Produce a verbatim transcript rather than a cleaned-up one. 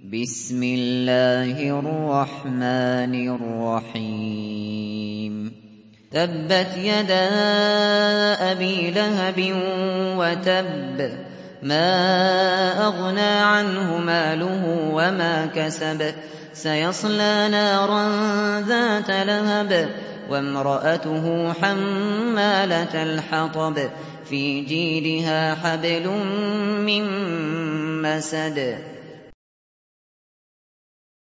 بسم الله الرحمن الرحيم تبت يدا أبي لهب وتب ما أغنى عنه ماله وما كسب سيصلى نارا ذات لهب وامرأته حمالة الحطب في جيدها حبل من مسد